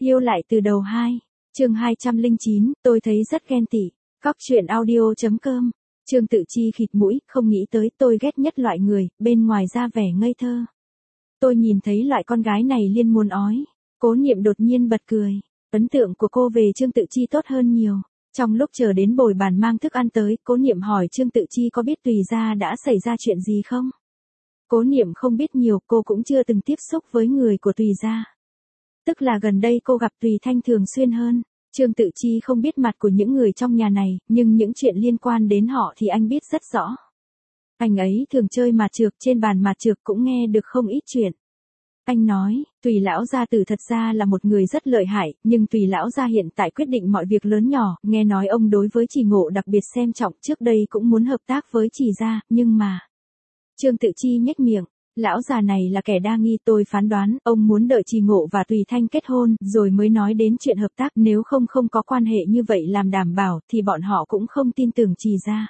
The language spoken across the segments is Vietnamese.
Yêu lại từ đầu 2, chương 209, tôi thấy rất ghen tị. Cóc truyện audio.com, Trương Tự Chi khịt mũi, không nghĩ tới tôi ghét nhất loại người, bên ngoài ra vẻ ngây thơ. Tôi nhìn thấy loại con gái này liên muốn ói. Cố Niệm đột nhiên bật cười. Ấn tượng của cô về Trương Tự Chi tốt hơn nhiều. Trong lúc chờ đến bồi bàn mang thức ăn tới, Cố Niệm hỏi Trương Tự Chi có biết Tùy gia đã xảy ra chuyện gì không? Cố Niệm không biết nhiều, cô cũng chưa từng tiếp xúc với người của Tùy gia. Tức là gần đây cô gặp Tùy Thanh thường xuyên hơn. Trương Tự Chi không biết mặt của những người trong nhà này, nhưng những chuyện liên quan đến họ thì anh biết rất rõ. Anh ấy thường chơi mạt chược, trên bàn mạt chược cũng nghe được không ít chuyện. Anh nói, Tùy lão gia tử thật ra là một người rất lợi hại, nhưng Tùy lão gia hiện tại quyết định mọi việc lớn nhỏ, nghe nói ông đối với Trì Ngộ đặc biệt xem trọng, trước đây cũng muốn hợp tác với Trì gia, nhưng mà... Trương Tự Chi nhếch miệng, lão già này là kẻ đa nghi, tôi phán đoán, ông muốn đợi Trì Ngộ và Tùy Thanh kết hôn, rồi mới nói đến chuyện hợp tác, nếu không có quan hệ như vậy làm đảm bảo, thì bọn họ cũng không tin tưởng Trì gia.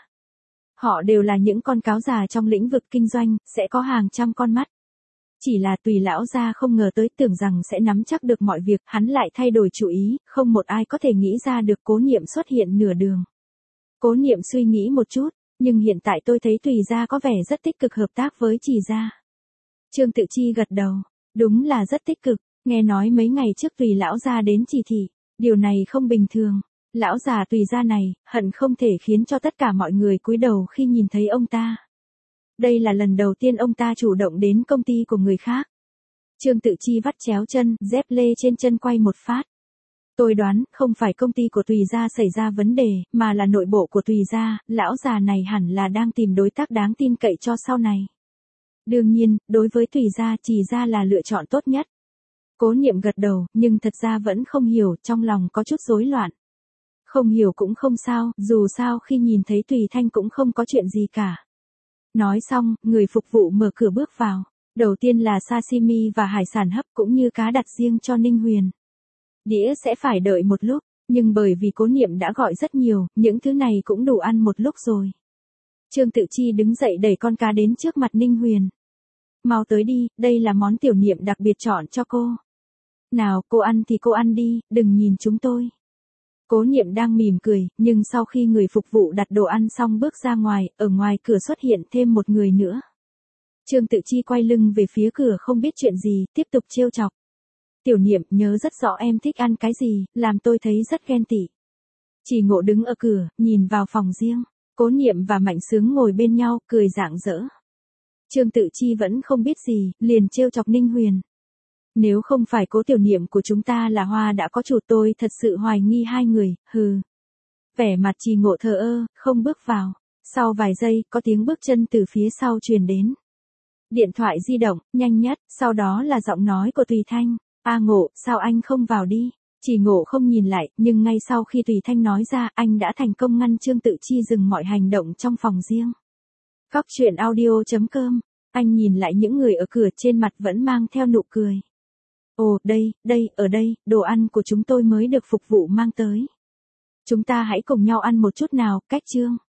Họ đều là những con cáo già trong lĩnh vực kinh doanh, sẽ có hàng trăm con mắt. Chỉ là Tùy lão gia không ngờ tới, tưởng rằng sẽ nắm chắc được mọi việc, hắn lại thay đổi chủ ý, không một ai có thể nghĩ ra được Cố Niệm xuất hiện nửa đường. Cố Niệm suy nghĩ một chút, nhưng hiện tại tôi thấy Tùy gia có vẻ rất tích cực hợp tác với Trì gia. Trương Tự Chi gật đầu, đúng là rất tích cực, nghe nói mấy ngày trước Tùy lão gia đến Trì thị, điều này không bình thường. Lão già Tùy gia này, hận không thể khiến cho tất cả mọi người cúi đầu khi nhìn thấy ông ta. Đây là lần đầu tiên ông ta chủ động đến công ty của người khác. Trương Tự Chi vắt chéo chân, dép lê trên chân quay một phát. Tôi đoán, không phải công ty của Tùy gia xảy ra vấn đề, mà là nội bộ của Tùy gia, lão già này hẳn là đang tìm đối tác đáng tin cậy cho sau này. Đương nhiên, đối với Tùy gia, Trì gia là lựa chọn tốt nhất. Cố Niệm gật đầu, nhưng thật ra vẫn không hiểu, trong lòng có chút rối loạn. Không hiểu cũng không sao, dù sao khi nhìn thấy Tùy Thanh cũng không có chuyện gì cả. Nói xong, người phục vụ mở cửa bước vào. Đầu tiên là sashimi và hải sản hấp cũng như cá đặt riêng cho Ninh Huyền. Đĩa sẽ phải đợi một lúc, nhưng bởi vì Cố Niệm đã gọi rất nhiều, những thứ này cũng đủ ăn một lúc rồi. Trương Tự Chi đứng dậy đẩy con cá đến trước mặt Ninh Huyền. Mau tới đi, đây là món tiểu Niệm đặc biệt chọn cho cô. Nào, cô ăn thì cô ăn đi, đừng nhìn chúng tôi. Cố Niệm đang mỉm cười, nhưng sau khi người phục vụ đặt đồ ăn xong bước ra ngoài, ở ngoài cửa xuất hiện thêm một người nữa. Trương Tự Chi quay lưng về phía cửa không biết chuyện gì, tiếp tục trêu chọc. Tiểu Niệm, nhớ rất rõ em thích ăn cái gì, làm tôi thấy rất ghen tị. Trì Ngộ đứng ở cửa, nhìn vào phòng riêng. Cố Niệm và Mạnh Sướng ngồi bên nhau, cười rạng rỡ. Trương Tự Chi vẫn không biết gì, liền trêu chọc Ninh Huyền. Nếu không phải Cố tiểu Niệm của chúng ta là Hoa đã có chủ, tôi thật sự hoài nghi hai người, hừ. Vẻ mặt Trì Ngộ thờ ơ, không bước vào. Sau vài giây, có tiếng bước chân từ phía sau truyền đến. Điện thoại di động, nhanh nhất, sau đó là giọng nói của Tùy Thanh. A Ngộ, sao anh không vào đi? Trì Ngộ không nhìn lại, nhưng ngay sau khi Tùy Thanh nói ra, anh đã thành công ngăn Trương Tự Chi dừng mọi hành động trong phòng riêng. Cóc truyện audio.com, anh nhìn lại những người ở cửa, trên mặt vẫn mang theo nụ cười. Ồ, ở đây, đồ ăn của chúng tôi mới được phục vụ mang tới. Chúng ta hãy cùng nhau ăn một chút nào, cách chương.